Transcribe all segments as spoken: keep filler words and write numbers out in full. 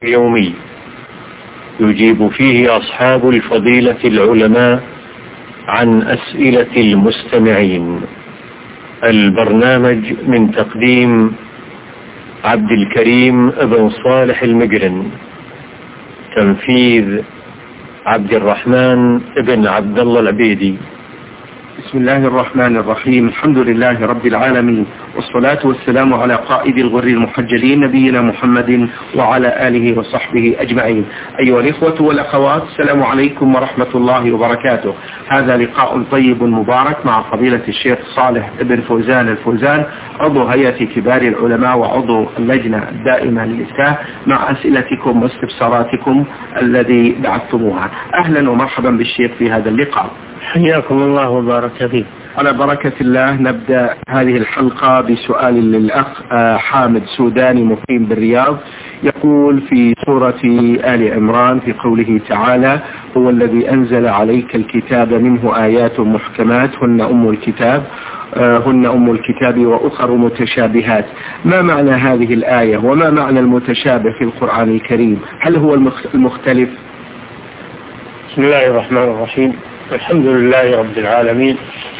يومي يجيب فيه أصحاب الفضيلة العلماء عن أسئلة المستمعين. البرنامج من تقديم عبد الكريم بن صالح المقرن، تنفيذ عبد الرحمن بن عبد الله العبيدي. بسم الله الرحمن الرحيم. الحمد لله رب العالمين، والصلاة والسلام على قائد الغر المحجلين نبينا محمد وعلى آله وصحبه أجمعين. أيها الإخوة والأخوات، السلام عليكم ورحمة الله وبركاته. هذا لقاء طيب مبارك مع فضيلة الشيخ صالح بن فوزان الفوزان، عضو هيئة كبار العلماء وعضو اللجنة الدائمة للإفتاء، مع أسئلتكم واستفساراتكم الذي بعثتموها. أهلا ومرحبا بالشيخ في هذا اللقاء. حياكم الله وبارك فيك. على بركة الله نبدأ هذه الحلقة بسؤال للأخ حامد سوداني مقيم بالرياض، يقول في سورة آل عمران في قوله تعالى: هو الذي أنزل عليك الكتاب منه آيات محكمات هن أم الكتاب هن أم الكتاب وأخر متشابهات. ما معنى هذه الآية وما معنى المتشابه في القرآن الكريم؟ هل هو المختلف؟ بسم الله الرحمن الرحيم. الحمد لله رب العالمين،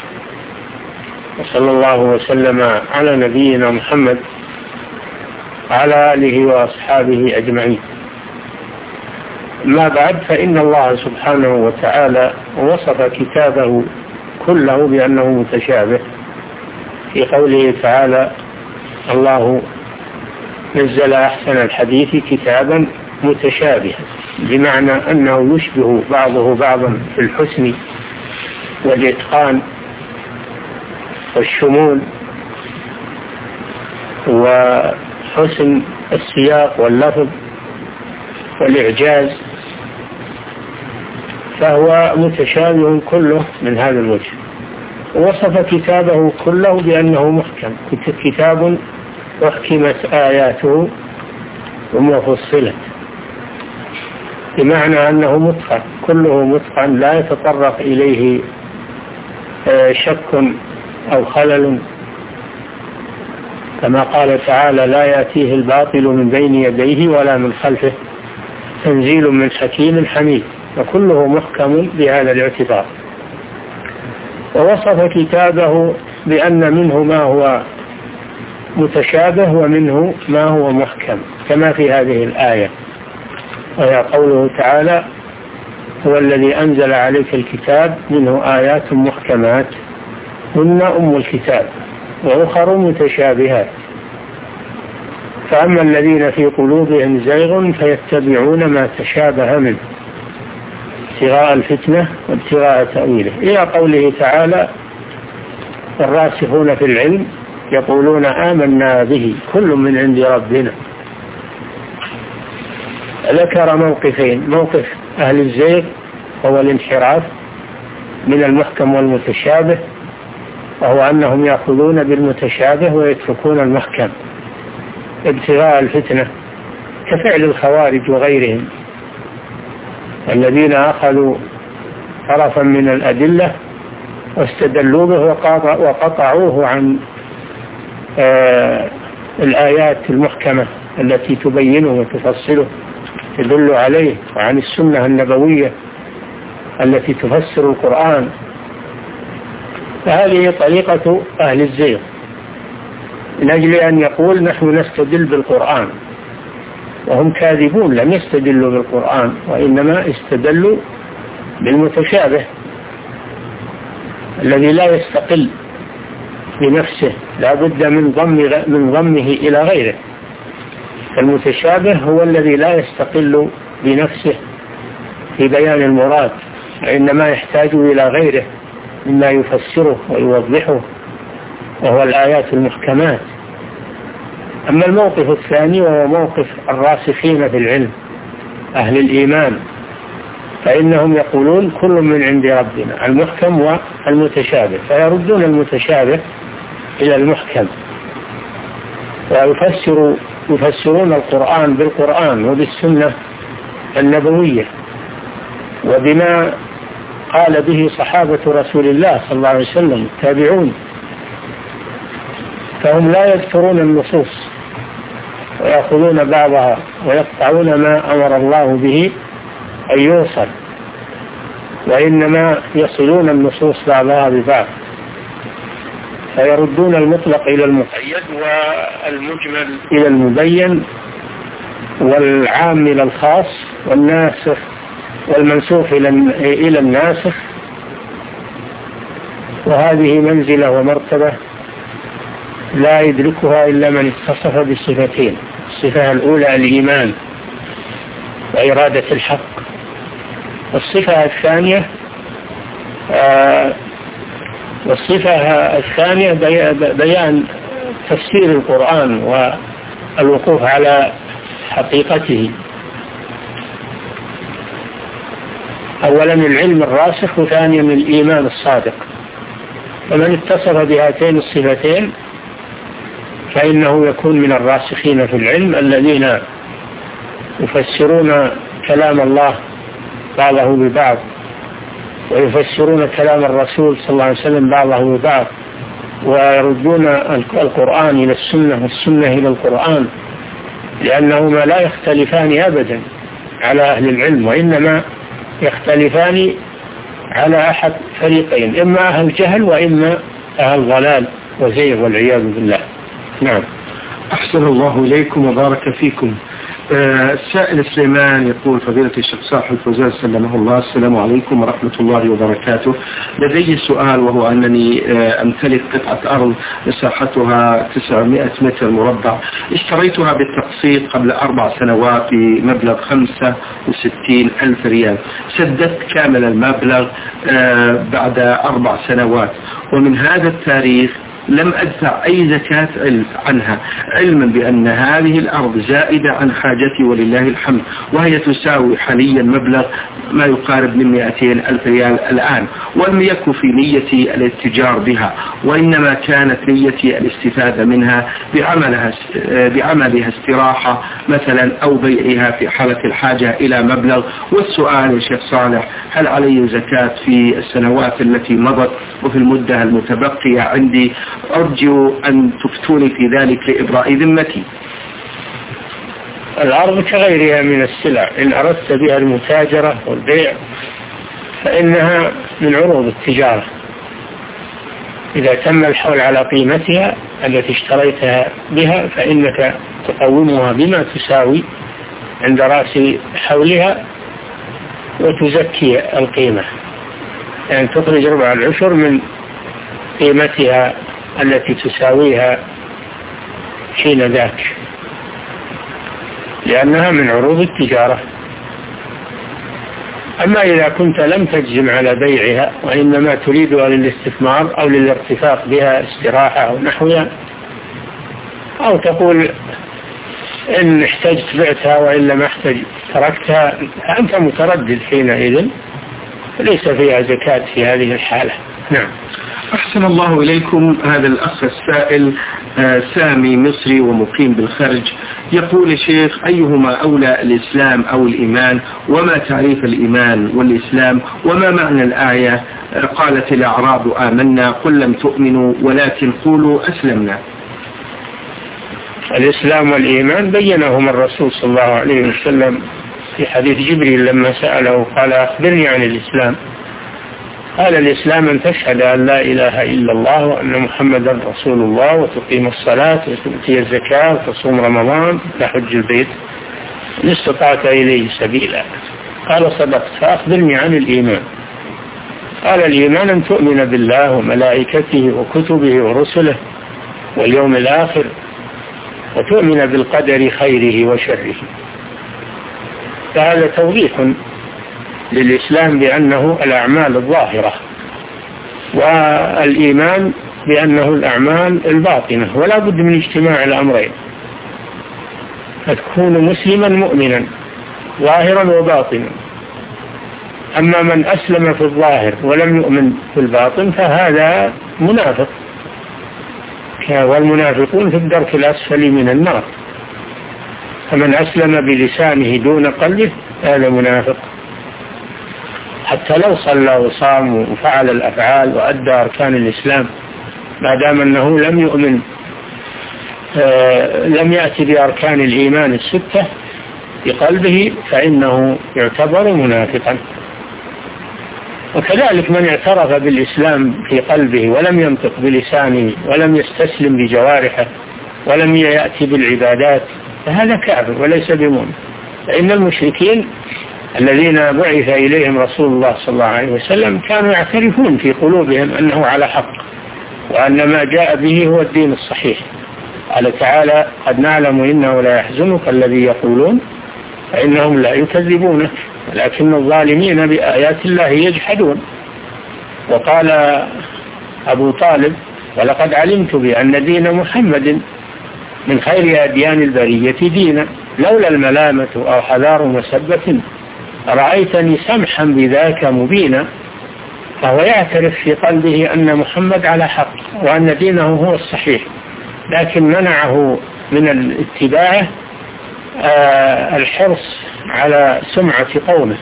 وصلى الله وسلم على نبينا محمد وعلى آله وأصحابه أجمعين. ما بعد، فإن الله سبحانه وتعالى وصف كتابه كله بأنه متشابه في قوله تعالى: الله نزل أحسن الحديث كتابا متشابها، بمعنى أنه يشبه بعضه بعضا في الحسن والإتقان والشمول وحسن السياق واللفظ والإعجاز، فهو متشابه كله من هذا الوجه. وصف كتابه كله بأنه محكم، كتاب أحكمت آياته ثم فصلت، بمعنى أنه متقن، كله متقن لا يتطرق إليه شك أو خلل، كما قال تعالى: لا يأتيه الباطل من بين يديه ولا من خلفه تنزيل من حكيم حميد، وكله محكم بهذا الاعتبار. ووصف كتابه بأن منه ما هو متشابه ومنه ما هو محكم، كما في هذه الآية، وهي قوله تعالى: هو الذي أنزل عليك الكتاب منه آيات محكمات هن أم الكتاب وأخر متشابهات، فأما الذين في قلوبهم زيغ فيتبعون ما تشابه منه ابتغاء الفتنة وابتغاء تأويله، إلى قوله تعالى: الراسخون في العلم يقولون آمنا به كل من عند ربنا. ذكر موقفين: موقف أهل الزيغ هو الانحراف من المحكم والمتشابه، وهو أنهم يأخذون بالمتشابه ويتركون المحكم ابتغاء الفتنة، كفعل الخوارج وغيرهم الذين أخذوا طرفا من الأدلة واستدلوا به وقطعوه عن آه الآيات المحكمة التي تبينه وتفصله تدل عليه، وعن السنة النبوية التي تفسر القرآن. فهذه طريقة أهل الزيغ، من أجل أن يقول: نحن نستدل بالقرآن، وهم كاذبون، لم يستدلوا بالقرآن وإنما استدلوا بالمتشابه الذي لا يستقل بنفسه، لا بد من ضم من ضمه إلى غيره. المتشابه هو الذي لا يستقل بنفسه في بيان المراد، وإنما يحتاج إلى غيره مما يفسره ويوضحه، وهو الآيات المحكمات. أما الموقف الثاني وهو موقف الراسخين في العلم أهل الإيمان، فإنهم يقولون كل من عند ربنا، المحكم والمتشابه، فيردون المتشابه إلى المحكم، ويفسروا يفسرون القرآن بالقرآن وبالسنة النبوية وبما قال به صحابة رسول الله صلى الله عليه وسلم التابعون، فهم لا يذكرون النصوص ويأخذون بعضها ويقطعون ما أمر الله به أن يوصل، وإنما يصلون النصوص بعضها ببعض، فيردون المطلق إلى المقيد والمجمل إلى المبين والعام إلى الخاص والناسخ والمنسوخ إلى الناسخ. وهذه منزلة ومرتبة لا يدركها إلا من اتصف بالصفتين: الصفة الأولى الإيمان وإرادة الحق، والصفة الثانية آه والصفة الثانية بيان تفسير القرآن والوقوف على حقيقته. أولا العلم الراسخ، وثانيا الإيمان الصادق. فمن اتصف بهاتين الصفتين فإنه يكون من الراسخين في العلم الذين يفسرون كلام الله بعضه ببعض، ويفسرون كلام الرسول صلى الله عليه وسلم بعضه ببعض، ويردون القرآن إلى السنة والسنة إلى القرآن، لأنهما لا يختلفان أبدا على أهل العلم، وإنما يختلفان على أحد فريقين: إما أهل جهل وإما أهل ضلال وزيغ والعياذ بالله. نعم. أحسن الله إليكم وبارك فيكم. السائل آه سليمان يقول: فضيلة الشيخ صالح الفوزان سلمه الله، السلام عليكم ورحمة الله وبركاته. لدي سؤال، وهو أنني آه أمتلك قطعة أرض مساحتها تسعمائة متر مربع، اشتريتها بالتقسيط قبل أربع سنوات بمبلغ خمسة وستين ألف ريال. سددت كامل المبلغ آه بعد أربع سنوات، ومن هذا التاريخ لم أدفع أي زكاة عنها، علما بأن هذه الأرض زائدة عن حاجتي ولله الحمد، وهي تساوي حاليا مبلغ ما يقارب من مئتين ألف ريال الآن، ولم يكن في نيتي الاتجار بها، وإنما كانت نيتي الاستفادة منها بعملها بعملها استراحة مثلا أو بيعها في حالة الحاجة إلى مبلغ. والسؤال يا شيخ صالح: هل علي زكاة في السنوات التي مضت وفي المدة المتبقية عندي؟ أرجو أن تفتوني في ذلك لإبراء ذمتي. الأرض كغيرها من السلع، إن أردت بها المتاجرة والبيع فإنها من عروض التجارة، إذا تم الحول على قيمتها التي اشتريتها بها فإنك تقومها بما تساوي عند رأس حولها وتزكي القيمة، يعني تخرج ربع العشر من قيمتها التي تساويها حين ذاك، لأنها من عروض التجارة. أما إذا كنت لم تجزم على بيعها وإنما تريدها للاستثمار أو للارتفاق بها استراحة أو نحوها، أو تقول إن احتجت بعتها وإلا ما احتج تركتها، فأنت متردد حينئذ، فليس فيها زكاة في هذه الحالة. نعم. أحسن الله إليكم. هذا الأخ السائل آه سامي مصري ومقيم بالخارج، يقول: شيخ، أيهما أولى، الإسلام أو الإيمان؟ وما تعريف الإيمان والإسلام؟ وما معنى الآية آه قالت الأعراب آمنا قل لم تؤمنوا ولكن قولوا أسلمنا؟ الإسلام والإيمان بينهما الرسول صلى الله عليه وسلم في حديث جبريل لما سأله قال: أخبرني عن الإسلام. قال: الإسلام أن تشهد أن لا إله إلا الله وأن محمدا رسول الله، وتقيم الصلاة وتؤتي الزكاة وتصوم رمضان وتحج البيت إن استطعت إليه سبيلا. قال: صدقت. فأخبرني عن الإيمان. قال: الإيمان أن تؤمن بالله وملائكته وكتبه ورسله واليوم الآخر، وتؤمن بالقدر خيره وشره. فهذا توضيح للإسلام بأنه الأعمال الظاهرة، والإيمان بأنه الأعمال الباطنة، ولا بد من اجتماع الأمرين، فتكون مسلما مؤمنا ظاهرا وباطنا. أما من أسلم في الظاهر ولم يؤمن في الباطن فهذا منافق، والمنافقون في الدرك الأسفل من النار. فمن أسلم بلسانه دون قلبه هذا منافق، حتى لو صلى وصام وفعل الأفعال وأدى أركان الإسلام، ما دام أنه لم يؤمن لم يأتي بأركان الإيمان الستة بقلبه فإنه يعتبر منافقا. وكذلك من اعترف بالإسلام في قلبه ولم ينطق بلسانه ولم يستسلم بجوارحه ولم يأتي بالعبادات فهذا كافر وليس بمؤمن. فإن المشركين الذين بعث إليهم رسول الله صلى الله عليه وسلم كانوا يعترفون في قلوبهم أنه على حق وأن ما جاء به هو الدين الصحيح. قال تعالى: قد نعلم إنه لا يحزنك الذي يقولون فإنهم لا يكذبونك ولكن الظالمين بآيات الله يجحدون. وقال أبو طالب: ولقد علمت بأن دين محمد من خير أديان البرية دينا لولا الملامة أو حذار مسبة رأيتني سمحا بذاك مبينا. فهو يعترف في قلبه أن محمد على حق وأن دينه هو الصحيح، لكن منعه من الاتباع الحرص على سمعة قومه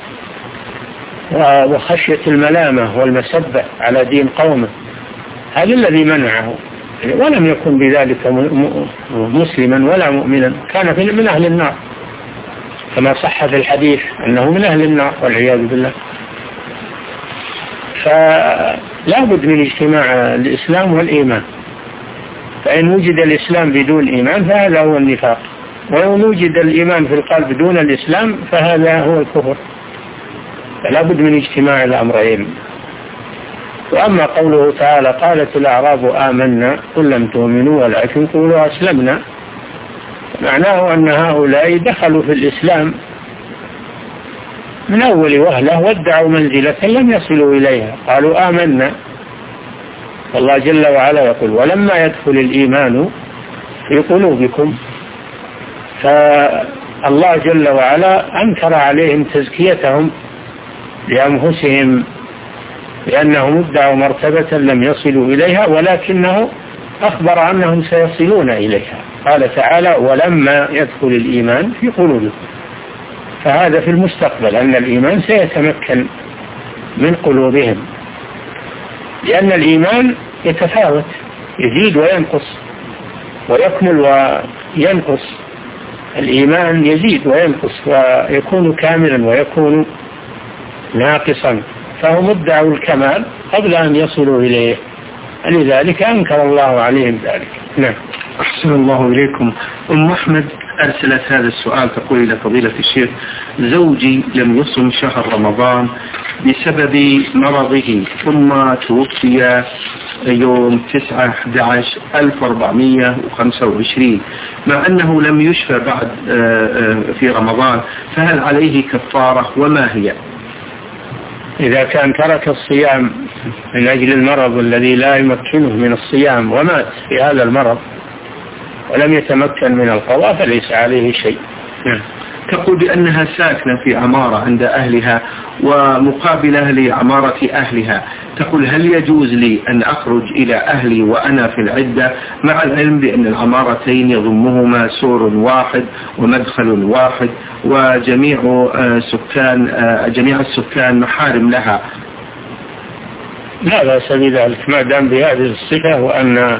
وخشية الملامة والمسبة على دين قومه. هذا الذي منعه، ولم يكن بذلك مسلما ولا مؤمنا، كان من أهل النار كما صح في الحديث أنه من أهل النار والعياذ بالله. فلا بد من اجتماع الإسلام والإيمان، فإن وجد الإسلام بدون إيمان فهذا هو النفاق، وإن وجد الإيمان في القلب دون الإسلام فهذا هو الكفر. فلا بد من اجتماع الأمرين. وأما قوله تعالى: قالت الأعراب آمنا قل لم تؤمنوا ولكن قولوا أسلمنا، معناه أن هؤلاء دخلوا في الإسلام من أول وهلة وادعوا منزلة لم يصلوا إليها، قالوا آمنا. والله جل وعلا يقول: ولما يدخل الإيمان في قلوبكم. فالله جل وعلا أنكر عليهم تزكيتهم لأنفسهم لأنهم ادعوا مرتبة لم يصلوا إليها، ولكنه أخبر أنهم سيصلون إليها. قال تعالى: ولما يدخل الإيمان في قلوبكم. فهذا في المستقبل أن الإيمان سيتمكن من قلوبهم، لأن الإيمان يتفاوت، يزيد وينقص ويكمل وينقص. الإيمان يزيد وينقص ويكون كاملا ويكون ناقصا، فهم ادعوا الكمال قبل أن يصلوا إليه، لذلك أنكر الله عليهم ذلك. نعم. أحسن الله إليكم. أم أحمد أرسلت هذا السؤال، تقول إلى فضيلة الشيخ: زوجي لم يصم شهر رمضان بسبب مرضه، ثم توفي يوم تسعة أحد عشر ألف وأربعمائة وخمسة وعشرين مع أنه لم يشفى بعد في رمضان، فهل عليه كفارة وما هي؟ إذا كان ترك الصيام من أجل المرض الذي لا يمكنه من الصيام ومات في هذا المرض ولم يتمكن من القضاء فليس عليه شيء. تقول بأنها ساكنة في عمارة عند أهلها ومقابلة لعمارة أهلها، تقول: هل يجوز لي أن أخرج إلى أهلي وأنا في العدة، مع العلم بأن العمارتين يضمهما سور واحد ومدخل واحد وجميع سكان جميع السكان محارم لها؟ لا بأس بذلك ما دام بهذه الصفة، وأن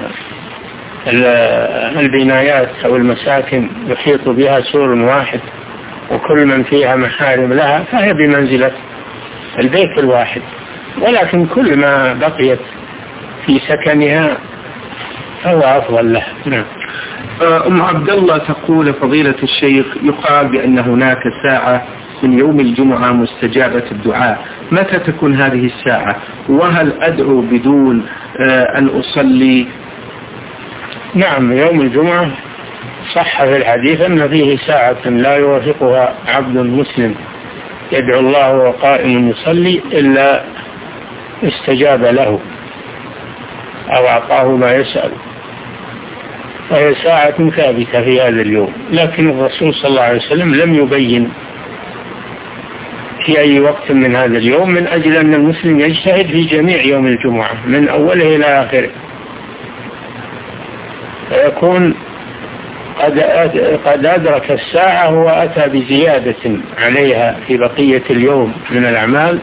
البنايات أو المساكن يحيط بها سور واحد وكل من فيها محارم لها، فهي بمنزلة البيت الواحد، ولكن كل ما بقيت في سكنها فهو أفضل له. نعم. أم عبد الله تقول: فضيلة الشيخ، يقال بأن هناك ساعة من يوم الجمعة مستجابة الدعاء، متى تكون هذه الساعة؟ وهل أدعو بدون أن أصلي؟ نعم، يوم الجمعة صح في الحديث أن فيه ساعة لا يوافقها عبد مسلم يدعو الله وقائم يصلي إلا استجاب له أو أعطاه ما يسأل، وهي ساعة ثابتة في هذا اليوم. لكن الرسول صلى الله عليه وسلم لم يبين في أي وقت من هذا اليوم، من أجل أن المسلم يجتهد في جميع يوم الجمعة من أوله إلى آخره، فيكون قد قد أدرك الساعة وأتى بزيادة عليها في بقية اليوم من الأعمال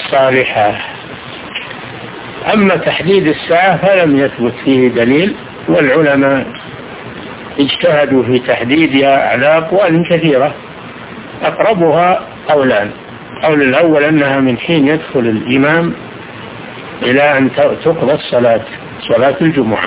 الصالحة. أما تحديد الساعة فلم يثبت فيه دليل، والعلماء اجتهدوا في تحديدها على أقوال كثيرة، أقربها قولان. القول الأول أنها من حين يدخل الإمام إلى أن تقضى الصلاة صلاة الجمعة،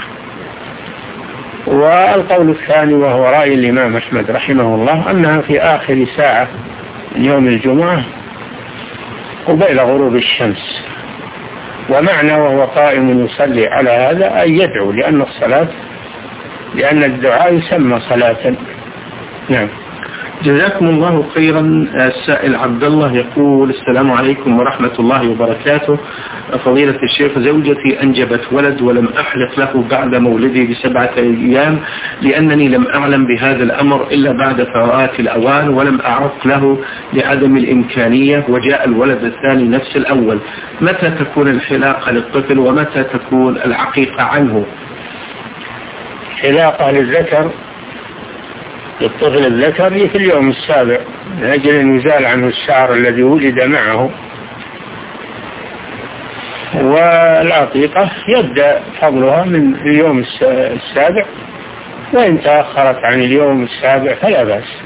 والقول الثاني وهو رأي الإمام أحمد رحمه الله أنها في آخر ساعة من يوم الجمعة قبيل غروب الشمس. ومعنى وهو قائم يصلي على هذا أن يدعو، لأن الصلاة لأن الدعاء يسمى صلاة. نعم. جزاكم الله خيرا. السائل عبد الله يقول: السلام عليكم ورحمة الله وبركاته. فضيلة الشيخ، زوجتي أنجبت ولد ولم أحلق له بعد مولدي بسبعة أيام، لأنني لم أعلم بهذا الأمر إلا بعد فوات الأوان، ولم أعرف له لعدم الإمكانية، وجاء الولد الثاني نفس الأول. متى تكون الحلاقة للطفل ومتى تكون العقيقة عنه؟ حلاقة للذكر للطفل الذكر في اليوم السابع من أجل أن يزال عنه الشعر الذي ولد معه، والعقيقة يبدأ فضلها من اليوم السابع، وإن تأخرت عن اليوم السابع فلا بأس،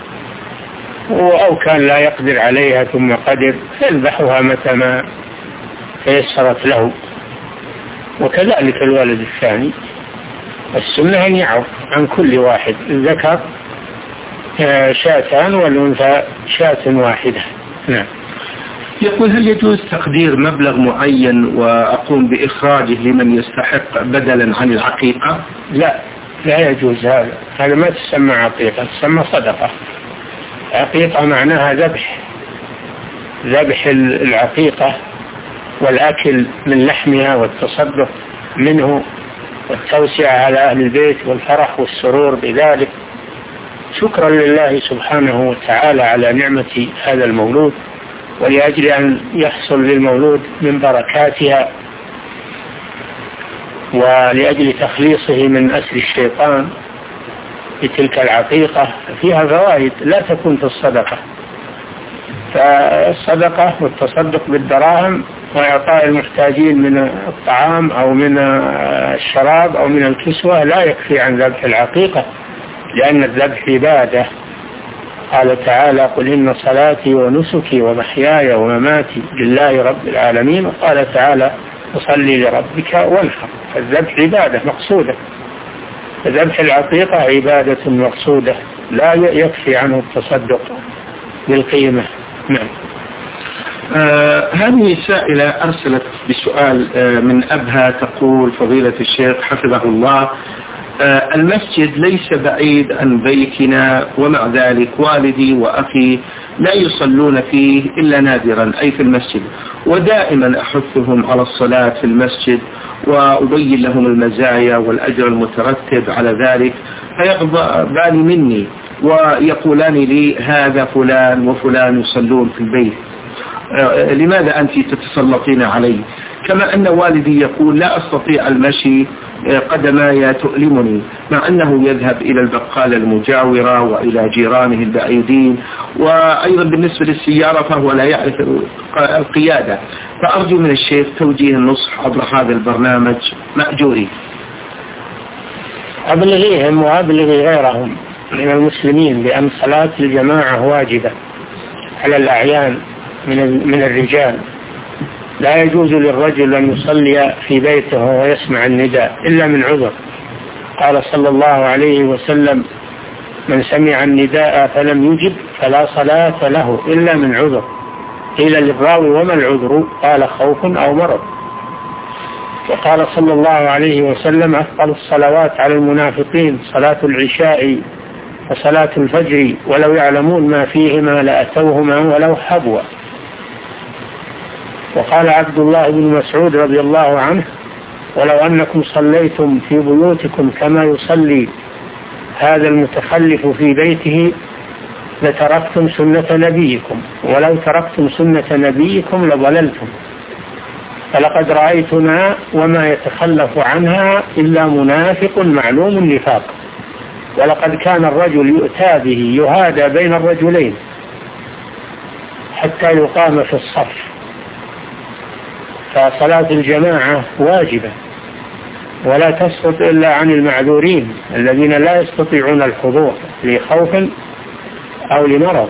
أو كان لا يقدر عليها ثم قدر فيذبحها متى ما تيسرت له. وكذلك الولد الثاني السنة أن يعرف عن كل واحد، الذكر شاتان والأنثى شاة واحدة. نعم. يقول: هل يجوز تقدير مبلغ معين وأقوم بإخراجه لمن يستحق بدلا عن العقيقة؟ لا، لا يجوز هذا. هذا ما تسمى عقيقة، تسمى صدقة. عقيقة معناها ذبح ذبح العقيقة والأكل من لحمها والتصدق منه والتوسعة على أهل البيت والفرح والسرور بذلك، شكرا لله سبحانه وتعالى على نعمة هذا المولود، ولأجل أن يحصل للمولود من بركاتها، ولأجل تخليصه من أسر الشيطان بتلك العقيقة. فيها فوائد لا تكون في الصدقة، فالصدقة والتصدق بالدراهم وإعطاء المحتاجين من الطعام أو من الشراب أو من الكسوة لا يكفي عن ذبح العقيقة، لأن الذبح عبادة. قال تعالى: قل إن صلاتي ونسكي ومحياي ومماتي لله رب العالمين. وقال تعالى: فصلي لربك وانحر. الذبح عبادة مقصودة، ذبح العقيقة عبادة مقصودة لا يكفي عنه التصدق بالقيمة. نعم. آه هذه سائلة أرسلت بسؤال آه من أبها، تقول: فضيلة الشيخ حفظه الله، آه المسجد ليس بعيد عن بيتنا، ومع ذلك والدي وأخي لا يصلون فيه إلا نادرا، أي في المسجد، ودائما أحثهم على الصلاة في المسجد وأبين لهم المزايا والأجر المترتب على ذلك، فيغضبان مني ويقولان لي: هذا فلان وفلان يصلون في البيت، لماذا أنت تتسلطين علي؟ كما أن والدي يقول: لا أستطيع المشي، قدماي تؤلمني، مع أنه يذهب إلى البقالة المجاورة وإلى جيرانه البعيدين، وأيضا بالنسبة للسيارة فهو لا يعرف القيادة. فأرجو من الشيخ توجيه النصح عبر هذا البرنامج مأجوري. أبلغيهم وأبلغي غيرهم من المسلمين بأن صلاة الجماعة واجبة على الأعيان من من الرجال. لا يجوز للرجل أن يصلي في بيته ويسمع النداء إلا من عذر. قال صلى الله عليه وسلم: من سمع النداء فلم يجب فلا صلاة له إلا من عذر. قيل للراوي: وما العذر؟ قال: خوف أو مرض. وقال صلى الله عليه وسلم: أفضل الصلوات على المنافقين صلاة العشاء وصلاة الفجر، ولو يعلمون ما فيهما لأتوهما ولو حبوا. وقال عبد الله بن مسعود رضي الله عنه: ولو أنكم صليتم في بيوتكم كما يصلي هذا المتخلف في بيته لتركتم سنة نبيكم، ولو تركتم سنة نبيكم لضللتم. فلقد رأيتنا وما يتخلف عنها إلا منافق معلوم النفاق. ولقد كان الرجل يؤتى به يهادى بين الرجلين حتى يقام في الصف. فصلاة الجماعة واجبة ولا تسقط إلا عن المعذورين الذين لا يستطيعون الحضور لخوف أو لمرض.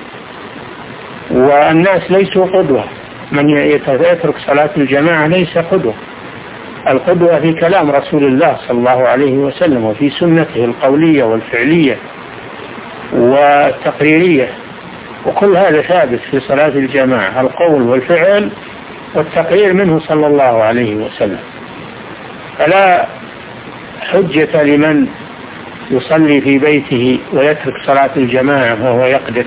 والناس ليسوا قدوة، من يترك صلاة الجماعة ليس قدوة. القدوة في كلام رسول الله صلى الله عليه وسلم وفي سنته القولية والفعلية والتقريرية، وكل هذا ثابت في صلاة الجماعة، القول والفعل والتقرير منه صلى الله عليه وسلم. فلا حجة لمن يصلي في بيته ويترك صلاة الجماعة وهو يقدر،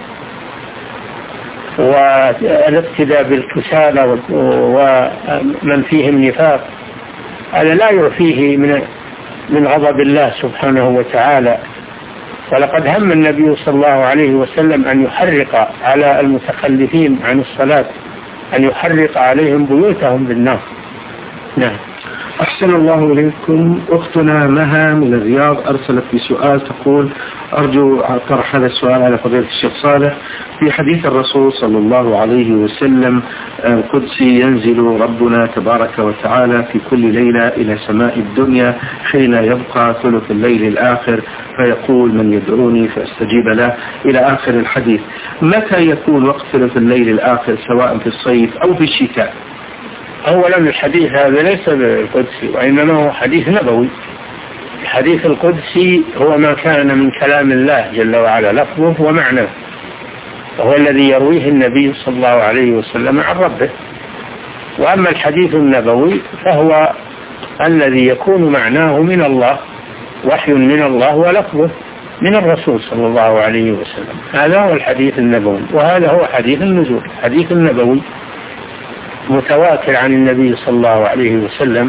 والاقتداء بالكسالى ومن فيهم نفاق، هذا لا يعفيه من من غضب الله سبحانه وتعالى. ولقد هم النبي صلى الله عليه وسلم أن يحرق على المتخلفين عن الصلاة، أن يحرق عليهم بيوتهم بالنار. نعم. أحسن الله إليكم. أختنا مها من الرياض أرسلت بسؤال تقول: أرجو طرح هذا السؤال على فضيلة الشيخ صالح. في حديث الرسول صلى الله عليه وسلم القدسي: ينزل ربنا تبارك وتعالى في كل ليلة إلى سماء الدنيا حين يبقى ثلث الليل الآخر فيقول: من يدعوني فأستجيب له، إلى آخر الحديث. متى يكون وقت ثلث الليل الآخر، سواء في الصيف أو في الشتاء؟ أولا الحديث هذا ليس بالقدسي، وإنما هو حديث نبوي. الحديث القدسي هو ما كان من كلام الله جل وعلا لفظه ومعناه، وهو الذي يرويه النبي صلى الله عليه وسلم عن ربه. وأما الحديث النبوي فهو الذي يكون معناه من الله، وحي من الله، ولفظه من الرسول صلى الله عليه وسلم. هذا هو الحديث النبوي، وهذا هو حديث النزول. الحديث النبوي متواتر عن النبي صلى الله عليه وسلم.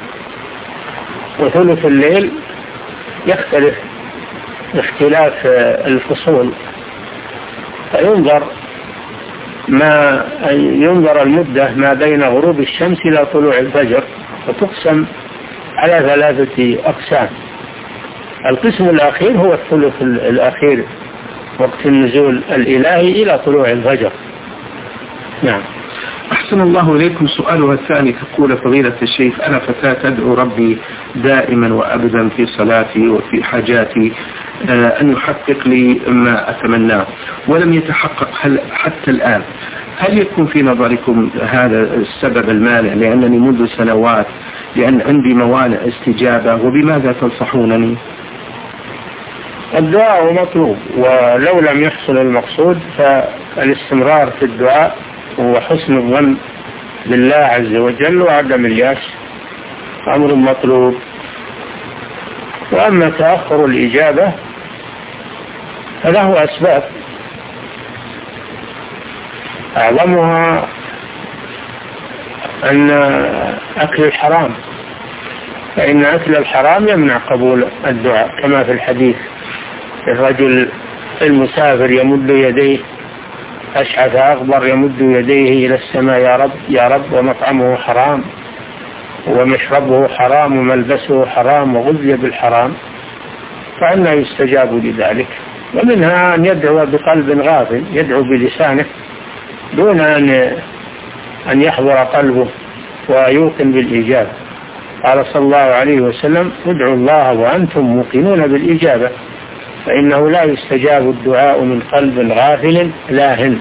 وثلث الليل يختلف باختلاف الفصول، فينظر ما ينظر المدة ما بين غروب الشمس إلى طلوع الفجر، وتقسم على ثلاثة أقسام. القسم الأخير هو الثلث الأخير، وقت النزول الإلهي إلى طلوع الفجر. نعم. أحسن الله إليكم. سؤالها الثاني تقول: فضيلة الشيخ، أنا فتاة أدعو ربي دائما وأبدا في صلاتي وفي حاجاتي أن يحقق لي ما أتمناه، ولم يتحقق حتى الآن. هل يكون في نظركم هذا السبب المانع؟ لأنني منذ سنوات لأن عندي موانع استجابة، وبماذا تنصحونني؟ الدعاء مطلوب، ولو لم يحصل المقصود فالاستمرار في الدعاء وحسن الظن بالله عز وجل وعدم الياس أمر مطلوب. وأما تأخر الإجابة فله أسباب، أعظمها أن أكل الحرام، فإن أكل الحرام يمنع قبول الدعاء، كما في الحديث: الرجل المسافر يمد يديه أشعث أغبر يمد يديه إلى السماء: يا رب يا رب، ومطعمه حرام ومشربه حرام وملبسه حرام وغذي بالحرام، فأنه يستجاب لذلك. ومنها أن يدعو بقلب غافل، يدعو بلسانه دون أن أن يحضر قلبه ويوقن بالإجابة. قال صلى الله عليه وسلم: ادعوا الله وأنتم موقنون بالإجابة، فإنه لا يستجاب الدعاء من قلب غافل لاهٍ.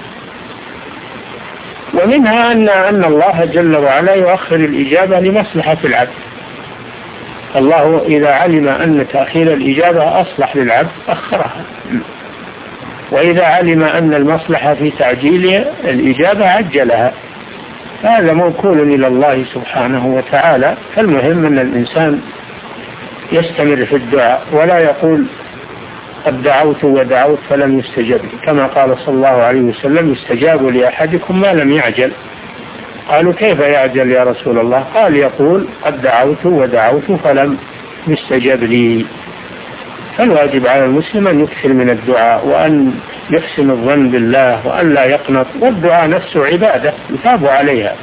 ومنها أن أن الله جل وعلا يؤخر الإجابة لمصلحة العبد. الله إذا علم أن تأخير الإجابة أصلح للعبد أخرها، وإذا علم أن المصلحة في تعجيل الإجابة عجلها. هذا موكول إلى الله سبحانه وتعالى. فالمهم أن الإنسان يستمر في الدعاء، ولا يقول: قد دعوت ودعوت فلم يستجب، كما قال صلى الله عليه وسلم: يستجاب لأحدكم ما لم يعجل. قالوا: كيف يعجل يا رسول الله؟ قال: يقول: قد دعوت ودعوت فلم يستجب لي. فالواجب على المسلم أن يكثر من الدعاء، وأن يحسن الظن بالله، وأن لا يقنط. والدعاء نفسه عبادة يثاب عليها.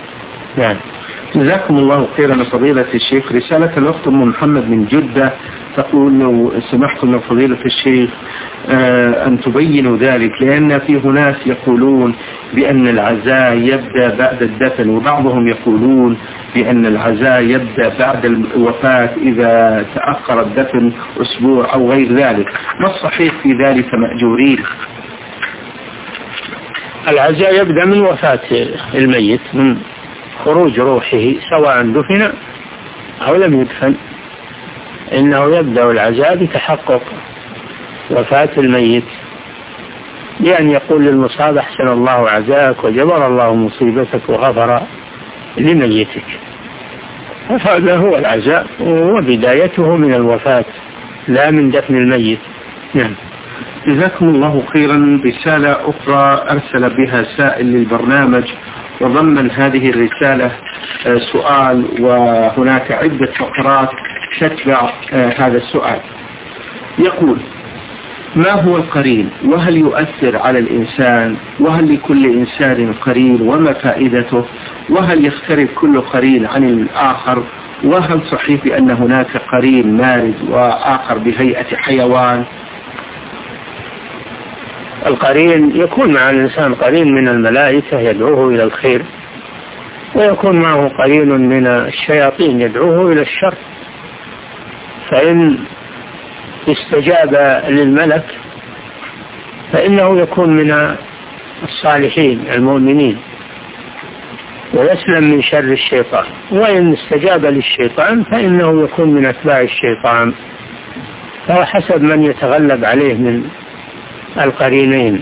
نعم. جزاكم الله خيرا فضيلة الشيخ. رسالة الأخت أم محمد من جدة تقول لو سمحتم من فضيلة الشيخ أن تبينوا ذلك، لأن في ناس يقولون بأن العزاء يبدأ بعد الدفن، وبعضهم يقولون بأن العزاء يبدأ بعد الوفاة إذا تأخر الدفن أسبوع أو غير ذلك، ما الصحيح في ذلك مأجورين؟ العزاء يبدأ من وفاة الميت، من خروج روحه سواء دفن أو لم يدفن، إنه يبدأ العزاء بتحقق وفاة الميت، بأن يقول للمصاب أحسن الله عزاك وجبر الله مصيبتك وغفر لميتك، فهذا هو العزاء وبدايته من الوفاة لا من دفن الميت. نعم. جزاكم الله خيرا. رسالة أخرى أرسل بها سائل للبرنامج، وضمن هذه الرسالة سؤال وهناك عدة فقرات تتبع هذا السؤال. يقول: ما هو القرين، وهل يؤثر على الإنسان، وهل لكل إنسان قرين، وما فائدته، وهل يختلف كل قرين عن الآخر، وهل صحيح بأن هناك قرين مارد وآخر بهيئة حيوان؟ القرين يكون مع الإنسان قرين من الملائكة يدعوه إلى الخير، ويكون معه قرين من الشياطين يدعوه إلى الشر، فإن استجاب للملك فإنه يكون من الصالحين المؤمنين ويسلم من شر الشيطان، وإن استجاب للشيطان فإنه يكون من أتباع الشيطان، فهو حسب من يتغلب عليه من القرينين.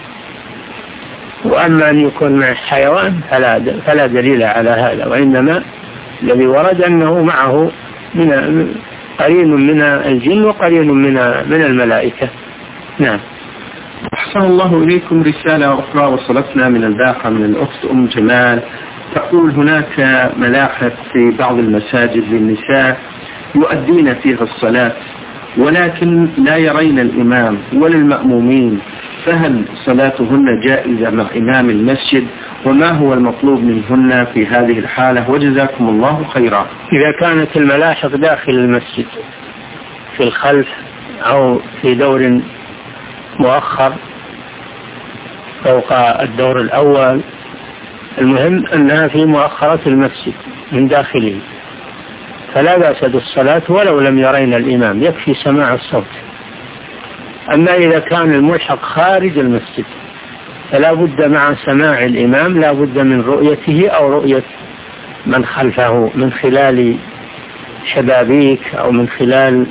وأما أن يكون مع حيوان فلا, فلا دليل على هذا، وإنما الذي ورد أنه معه من قرين من الجن وقرين من من الملائكة. نعم. أحسن الله إليكم. رسالة أخرى وصلتنا من الباحة من الأخت أم جمال، تقول: هناك ملاحف في بعض المساجد للنساء يؤدين فيها الصلاة ولكن لا يرين الإمام ولا المأمومين، فهل صلاتهن جائزة مع إمام المسجد، وما هو المطلوب منهن في هذه الحالة؟ وجزاكم الله خيرا. إذا كانت الملاحق داخل المسجد في الخلف أو في دور مؤخر فوق الدور الأول، المهم أنها في مؤخرة المسجد من داخله، فلا بأس بالصلاة ولو لم يرين الإمام، يكفي سماع الصوت. أما إذا كان الملحق خارج المسجد فلا بد مع سماع الإمام لا بد من رؤيته أو رؤية من خلفه من خلال شبابيك أو من خلال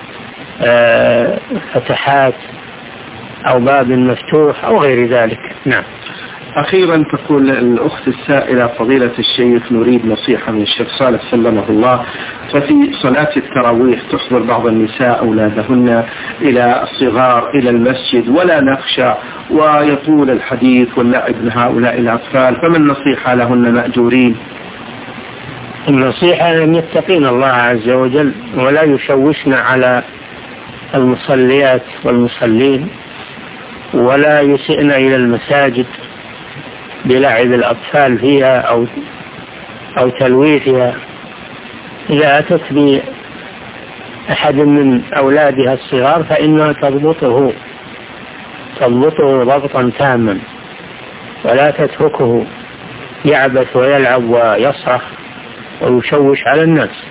فتحات أو باب مفتوح أو غير ذلك. نعم. أخيرا تقول الأخت السائلة: فضيلة الشيخ، نريد نصيحة من الشيخ صالح سلمه الله، ففي صلاة التراويح تحضر بعض النساء أولادهن إلى الصغار إلى المسجد ولا نخشى، ويطول الحديث واللعب من هؤلاء الأطفال، فما النصيحة لهن مأجورين؟ النصيحة أن يتقين الله عز وجل ولا يشوشن على المصليات والمصلين، ولا يسئن إلى المساجد بلعب الأطفال فيها أو أو تلويثها. إذا أتت بأحد من أولادها الصغار فإنها تضبطه تضبطه ضبطا تاما، ولا تتركه يعبث ويلعب ويصرخ ويشوش على الناس.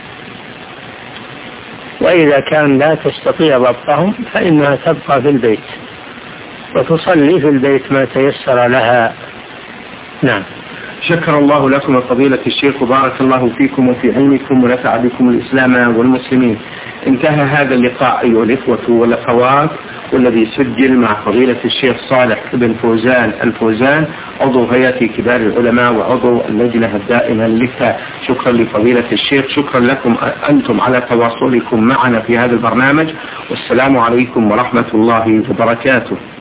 وإذا كان لا تستطيع ضبطهم فإنها تبقى في البيت وتصلي في البيت ما تيسر لها. نعم. شكر الله لكم فضيلة الشيخ، وبارك الله فيكم وفي علمكم ونفع بكم الإسلام والمسلمين. انتهى هذا اللقاء أيها الإخوة والأخوات، والذي سجل مع فضيلة الشيخ صالح بن فوزان الفوزان عضو هيئة كبار العلماء وعضو اللجنة الدائمة للإفتاء. شكرا لفضيلة الشيخ، شكرا لكم أنتم على تواصلكم معنا في هذا البرنامج، والسلام عليكم ورحمة الله وبركاته.